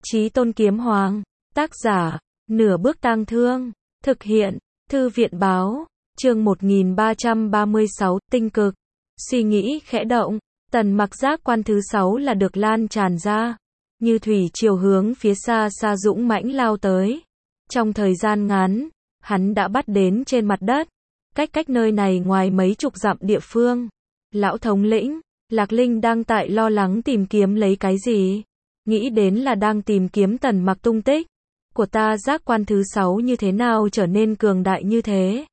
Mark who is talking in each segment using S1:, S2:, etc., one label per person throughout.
S1: Chí Tôn Kiếm Hoàng, tác giả, Nửa Bước Tang Thương, thực hiện, Thư viện báo, chương 1336, tinh cực. Suy nghĩ khẽ động, Tần Mặc giác quan thứ 6 là được lan tràn ra, như thủy triều hướng phía xa xa dũng mãnh lao tới. Trong thời gian ngắn, hắn đã bắt đến trên mặt đất, cách nơi này ngoài mấy chục dặm địa phương. Lão thống lĩnh, Lạc Linh đang tại lo lắng tìm kiếm lấy cái gì? Nghĩ đến là đang tìm kiếm Tần Mặc tung tích. Của ta giác quan thứ 6 như thế nào trở nên cường đại như thế?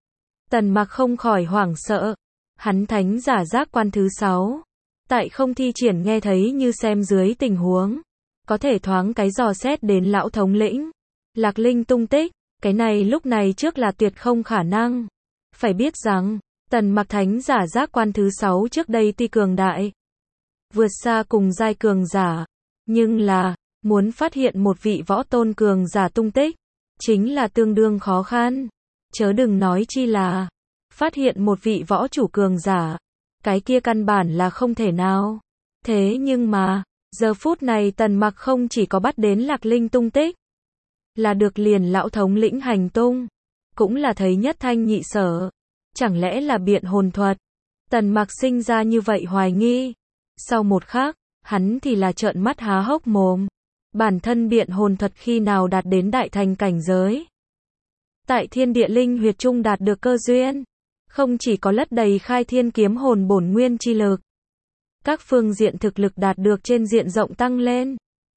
S1: Tần Mặc không khỏi hoảng sợ. Hắn thánh giả giác quan thứ 6. Tại không thi triển nghe thấy như xem dưới tình huống. Có thể thoáng cái dò xét đến lão thống lĩnh. Lạc Linh tung tích, cái này lúc này trước là tuyệt không khả năng. Phải biết rằng, Tần Mặc thánh giả giác quan thứ 6 trước đây tuy cường đại, vượt xa cùng giai cường giả, nhưng là, muốn phát hiện một vị võ tôn cường giả tung tích, chính là tương đương khó khăn. Chớ đừng nói chi là, phát hiện một vị võ chủ cường giả, cái kia căn bản là không thể nào. Thế nhưng mà, giờ phút này Tần Mặc không chỉ có bắt đến Lạc Linh tung tích, là được liền lão thống lĩnh hành tung, cũng là thấy nhất thanh nhị sở. Chẳng lẽ là biện hồn thuật? Tần Mặc sinh ra như vậy hoài nghi. Sau một khắc, hắn thì là trợn mắt há hốc mồm. Bản thân biện hồn thuật khi nào đạt đến đại thành cảnh giới? Tại thiên địa linh huyệt trung đạt được cơ duyên. Không chỉ có lất đầy khai thiên kiếm hồn bổn nguyên chi lực. Các phương diện thực lực đạt được trên diện rộng tăng lên.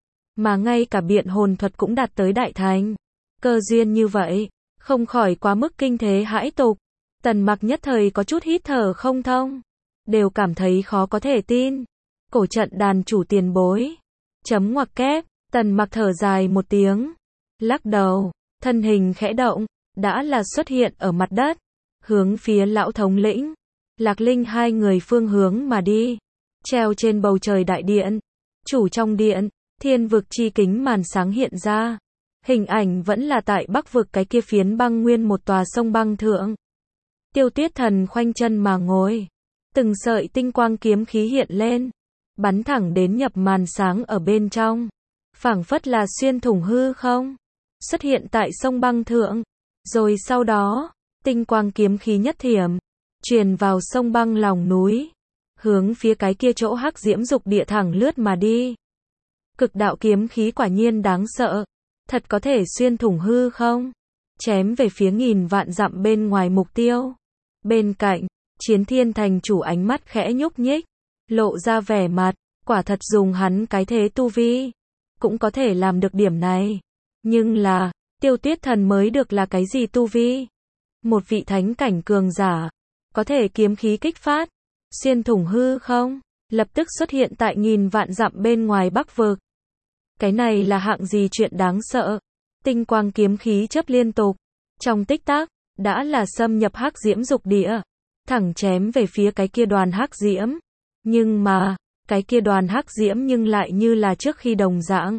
S1: Mà ngay cả biện hồn thuật cũng đạt tới đại thành. Cơ duyên như vậy, không khỏi quá mức kinh thế hãi tục. Tần Mặc nhất thời có chút hít thở không thông. Đều cảm thấy khó có thể tin. Cổ trận đàn chủ tiền bối. Chấm ngoặc kép, Tần Mặc thở dài một tiếng. Lắc đầu, thân hình khẽ động, đã là xuất hiện ở mặt đất. Hướng phía lão thống lĩnh, Lạc Linh hai người phương hướng mà đi. Treo trên bầu trời đại điện. Chủ trong điện, thiên vực chi kính màn sáng hiện ra. Hình ảnh vẫn là tại Bắc vực cái kia phiến băng nguyên một tòa sông băng thượng. Tiêu Tuyết Thần khoanh chân mà ngồi. Từng sợi tinh quang kiếm khí hiện lên. Bắn thẳng đến nhập màn sáng ở bên trong. Phảng phất là xuyên thủng hư không. Xuất hiện tại sông băng thượng. Rồi sau đó, tinh quang kiếm khí nhất thiểm. Truyền vào sông băng lòng núi. Hướng phía cái kia chỗ hắc diễm dục địa thẳng lướt mà đi. Cực đạo kiếm khí quả nhiên đáng sợ. Thật có thể xuyên thủng hư không? Chém về phía nghìn vạn dặm bên ngoài mục tiêu. Bên cạnh, Chiến Thiên thành chủ ánh mắt khẽ nhúc nhích, lộ ra vẻ mặt, quả thật dùng hắn cái thế tu vi, cũng có thể làm được điểm này. Nhưng là, Tiêu Tuyết Thần mới được là cái gì tu vi? Một vị thánh cảnh cường giả, có thể kiếm khí kích phát, xuyên thủng hư không? Lập tức xuất hiện tại nghìn vạn dặm bên ngoài Bắc vực. Cái này là hạng gì chuyện đáng sợ? Tinh quang kiếm khí chớp liên tục, trong tích tắc, đã là xâm nhập hắc diễm dục địa, thẳng chém về phía cái kia đoàn hắc diễm. Nhưng mà, cái kia đoàn hắc diễm nhưng lại như là trước khi đồng dạng.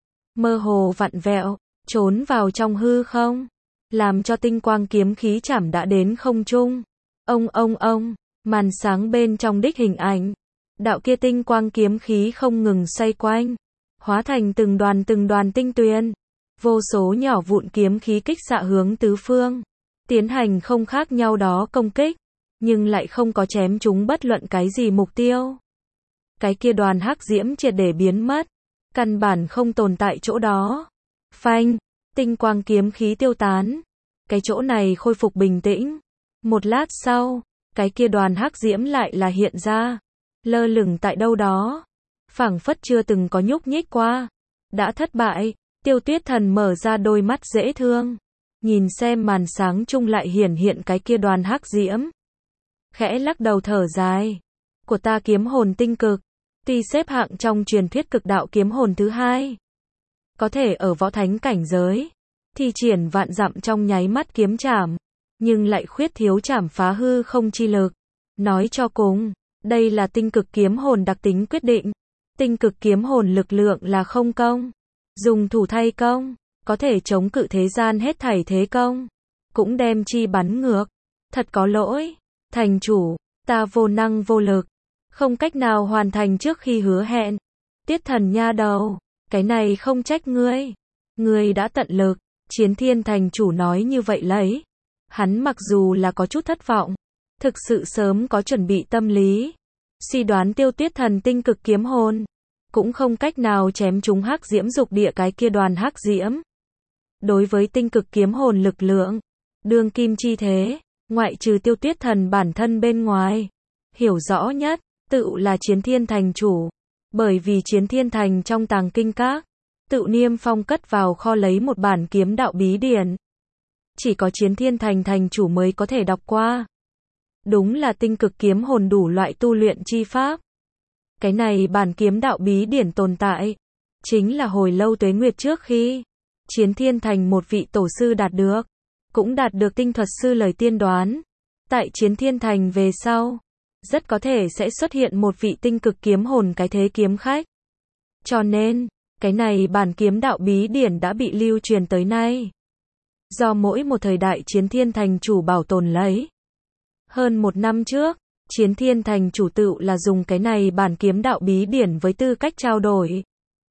S1: Mơ hồ vặn vẹo, trốn vào trong hư không, làm cho tinh quang kiếm khí chảm đã đến không trung. Ông, màn sáng bên trong đích hình ảnh. Đạo kia tinh quang kiếm khí không ngừng xoay quanh, hóa thành từng đoàn tinh tuyền. Vô số nhỏ vụn kiếm khí kích xạ hướng tứ phương. Tiến hành không khác nhau đó công kích, nhưng lại không có chém chúng bất luận cái gì mục tiêu. Cái kia đoàn hắc diễm triệt để biến mất, căn bản không tồn tại chỗ đó. Phanh, tinh quang kiếm khí tiêu tán. Cái chỗ này khôi phục bình tĩnh. Một lát sau, cái kia đoàn hắc diễm lại là hiện ra, lơ lửng tại đâu đó, phảng phất chưa từng có nhúc nhích qua. Đã thất bại, Tiêu Tuyết Thần mở ra đôi mắt dễ thương. Nhìn xem màn sáng chung lại hiện cái kia đoàn hắc diễm. Khẽ lắc đầu thở dài. Của ta kiếm hồn tinh cực. Tuy xếp hạng trong truyền thuyết cực đạo kiếm hồn thứ 2. Có thể ở võ thánh cảnh giới. Thi triển vạn dặm trong nháy mắt kiếm chảm. Nhưng lại khuyết thiếu chảm phá hư không chi lực. Nói cho cùng, đây là tinh cực kiếm hồn đặc tính quyết định. Tinh cực kiếm hồn lực lượng là không công. Dùng thủ thay công. Có thể chống cự thế gian hết thảy thế công, cũng đem chi bắn ngược. Thật có lỗi, thành chủ, ta vô năng vô lực, không cách nào hoàn thành trước khi hứa hẹn. Tiết Thần nha đầu, cái này không trách ngươi. Ngươi đã tận lực, Chiến Thiên thành chủ nói như vậy lấy. Hắn mặc dù là có chút thất vọng, thực sự sớm có chuẩn bị tâm lý. Suy đoán Tiêu Tuyết Thần tinh cực kiếm hồn, cũng không cách nào chém trúng hắc diễm dục địa cái kia đoàn hắc diễm. Đối với tinh cực kiếm hồn lực lượng, đương kim chi thế, ngoại trừ Tiêu Tuyết Thần bản thân bên ngoài, hiểu rõ nhất, tự là Chiến Thiên thành chủ. Bởi vì Chiến Thiên thành trong tàng kinh các, tự Niêm Phong cất vào kho lấy một bản kiếm đạo bí điển. Chỉ có Chiến Thiên thành thành chủ mới có thể đọc qua. Đúng là tinh cực kiếm hồn đủ loại tu luyện chi pháp. Cái này bản kiếm đạo bí điển tồn tại, chính là hồi lâu tuế nguyệt trước khi Chiến Thiên thành một vị tổ sư đạt được, cũng đạt được tinh thuật sư lời tiên đoán. Tại Chiến Thiên thành về sau, rất có thể sẽ xuất hiện một vị tinh cực kiếm hồn cái thế kiếm khách. Cho nên, cái này bản kiếm đạo bí điển đã bị lưu truyền tới nay. Do mỗi một thời đại Chiến Thiên thành chủ bảo tồn lấy. Hơn một năm trước, Chiến Thiên thành chủ tự là dùng cái này bản kiếm đạo bí điển với tư cách trao đổi.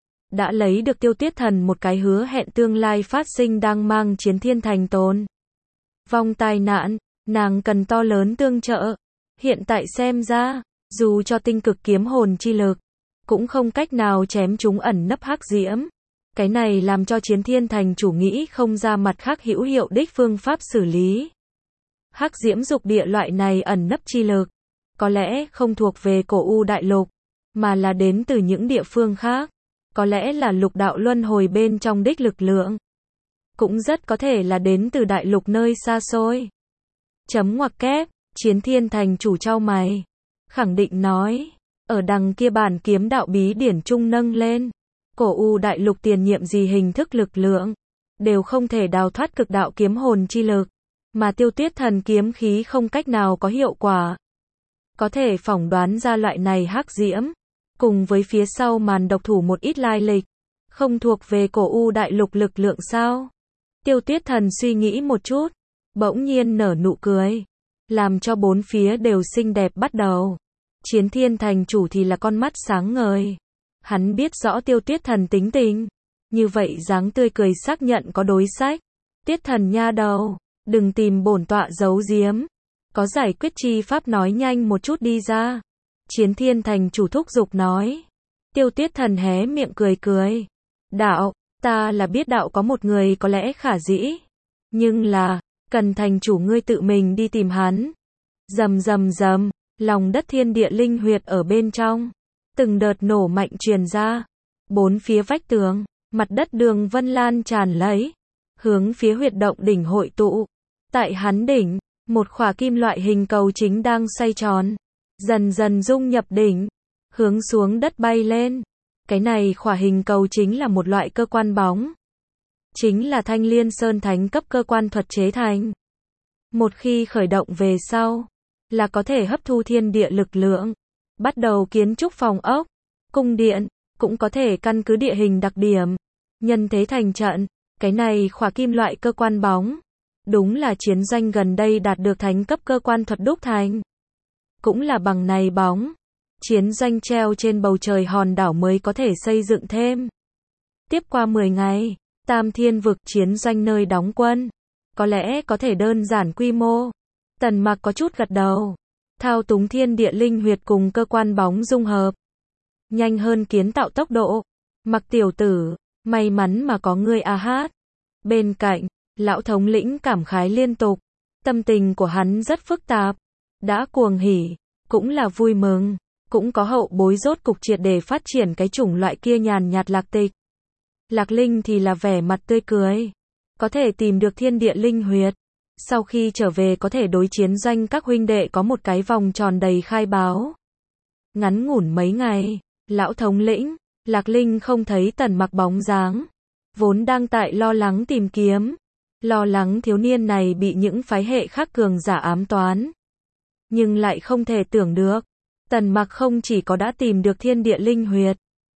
S1: Đã lấy được Tiêu Tuyết Thần một cái hứa hẹn tương lai phát sinh đang mang Chiến Thiên thành tồn vong tai nạn, nàng cần to lớn tương trợ. Hiện tại xem ra, dù cho tinh cực kiếm hồn chi lực, cũng không cách nào chém chúng ẩn nấp hắc diễm. Cái này làm cho Chiến Thiên thành chủ nghĩ không ra mặt khác hữu hiệu đích phương pháp xử lý. Hắc diễm dục địa loại này ẩn nấp chi lực, có lẽ không thuộc về cổ u đại lục, mà là đến từ những địa phương khác. Có lẽ là lục đạo luân hồi bên trong đích lực lượng. Cũng rất có thể là đến từ đại lục nơi xa xôi. Chấm ngoặc kép, Chiến Thiên thành chủ trao mày. Khẳng định nói, ở đằng kia bản kiếm đạo bí điển trung nâng lên. Cổ u đại lục tiền nhiệm gì hình thức lực lượng, đều không thể đào thoát cực đạo kiếm hồn chi lực. Mà Tiêu Tuyết Thần kiếm khí không cách nào có hiệu quả. Có thể phỏng đoán ra loại này hắc diễm, cùng với phía sau màn độc thủ một ít lai lịch, không thuộc về cổ u đại lục lực lượng sao? Tiêu Tuyết Thần suy nghĩ một chút, bỗng nhiên nở nụ cười, làm cho bốn phía đều xinh đẹp bắt đầu. Chiến Thiên thành chủ thì là con mắt sáng ngời. Hắn biết rõ Tiêu Tuyết Thần tính tình, như vậy dáng tươi cười xác nhận có đối sách. Tuyết Thần nha đầu, đừng tìm bổn tọa giấu giếm, có giải quyết chi pháp nói nhanh một chút đi ra. Chiến Thiên thành chủ thúc giục nói. Tiêu Tuyết Thần hé miệng cười cười. Đạo, ta là biết đạo có một người có lẽ khả dĩ, nhưng là, cần thành chủ ngươi tự mình đi tìm hắn. Rầm rầm rầm, lòng đất thiên địa linh huyệt ở bên trong, từng đợt nổ mạnh truyền ra. Bốn phía vách tường, mặt đất đường vân lan tràn lấy, hướng phía huyệt động đỉnh hội tụ. Tại hắn đỉnh, một khỏa kim loại hình cầu chính đang xoay tròn, dần dần dung nhập đỉnh, hướng xuống đất bay lên. Cái này khỏa hình cầu chính là một loại cơ quan bóng. Chính là Thanh Liên Sơn Thánh cấp cơ quan thuật chế thành. Một khi khởi động về sau, là có thể hấp thu thiên địa lực lượng, bắt đầu kiến trúc phòng ốc, cung điện, cũng có thể căn cứ địa hình đặc điểm, nhân thế thành trận. Cái này khỏa kim loại cơ quan bóng, đúng là chiến doanh gần đây đạt được thánh cấp cơ quan thuật đúc thành. Cũng là bằng này bóng, chiến doanh treo trên bầu trời hòn đảo mới có thể xây dựng thêm. Tiếp qua 10 ngày, Tam Thiên vực chiến doanh nơi đóng quân, có lẽ có thể đơn giản quy mô. Tần Mặc có chút gật đầu, thao túng thiên địa linh huyệt cùng cơ quan bóng dung hợp, nhanh hơn kiến tạo tốc độ. Mặc tiểu tử, may mắn mà có ngươi a hát. Bên cạnh, lão thống lĩnh cảm khái liên tục, tâm tình của hắn rất phức tạp, đã cuồng hỉ, cũng là vui mừng, cũng có hậu bối rốt cục triệt để phát triển cái chủng loại kia nhàn nhạt lạc tịch. Lạc Linh thì là vẻ mặt tươi cười, có thể tìm được thiên địa linh huyệt, sau khi trở về có thể đối chiến doanh các huynh đệ có một cái vòng tròn đầy khai báo. Ngắn ngủn mấy ngày, lão thống lĩnh, Lạc Linh không thấy Tần Mặc bóng dáng, vốn đang tại lo lắng tìm kiếm, lo lắng thiếu niên này bị những phái hệ khác cường giả ám toán. Nhưng lại không thể tưởng được, Tần Mặc không chỉ có đã tìm được thiên địa linh huyệt,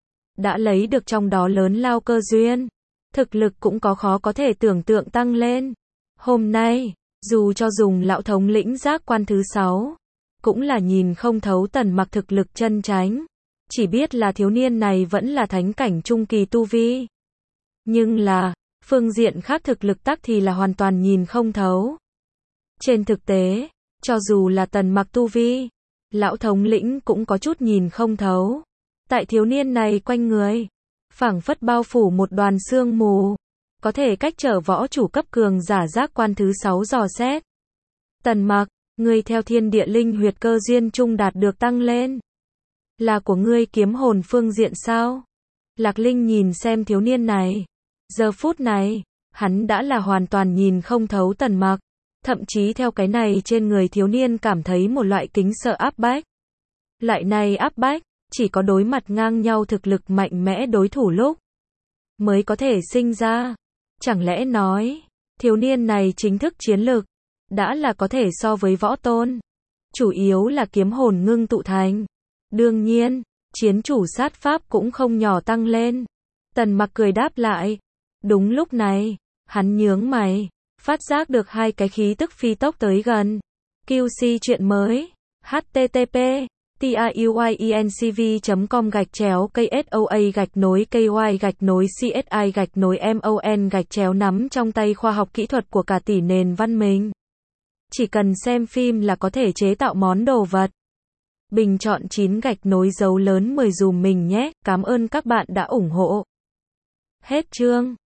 S1: đã lấy được trong đó lớn lao cơ duyên, thực lực cũng có khó có thể tưởng tượng tăng lên. Hôm nay, dù cho dùng lão thống lĩnh giác quan thứ 6, cũng là nhìn không thấu Tần Mặc thực lực chân chánh. chỉ biết là thiếu niên này vẫn là thánh cảnh trung kỳ tu vi. Nhưng là, phương diện khác thực lực tắc thì là hoàn toàn nhìn không thấu. Trên thực tế, cho dù là Tần Mặc tu vi, lão thống lĩnh cũng có chút nhìn không thấu. Tại thiếu niên này quanh người, phảng phất bao phủ một đoàn sương mù, có thể cách trở võ chủ cấp cường giả giác quan thứ 6 dò xét. Tần Mặc, ngươi theo thiên địa linh huyệt cơ duyên trung đạt được tăng lên. Là của ngươi kiếm hồn phương diện sao? Lạc Linh nhìn xem thiếu niên này. Giờ phút này, hắn đã là hoàn toàn nhìn không thấu Tần Mặc. Thậm chí theo cái này trên người thiếu niên cảm thấy một loại kính sợ áp bách. Loại này áp bách, chỉ có đối mặt ngang nhau thực lực mạnh mẽ đối thủ lúc mới có thể sinh ra. Chẳng lẽ nói, thiếu niên này chính thức chiến lực, đã là có thể so với võ tôn. Chủ yếu là kiếm hồn ngưng tụ thành. Đương nhiên, chiến chủ sát pháp cũng không nhỏ tăng lên. Tần Mặc cười đáp lại. Đúng lúc này, hắn nhướng mày, phát giác được hai cái khí tức phi tốc tới gần. QC chuyện mới. http tiuyencv.com/KSOA-KY-CSI-MON-nắm trong tay khoa học kỹ thuật của cả tỷ nền văn minh. Chỉ cần xem phim là có thể chế tạo món đồ vật. Bình chọn 9 dấu lớn 10 dùm mình nhé. Cảm ơn các bạn đã ủng hộ. Hết chương.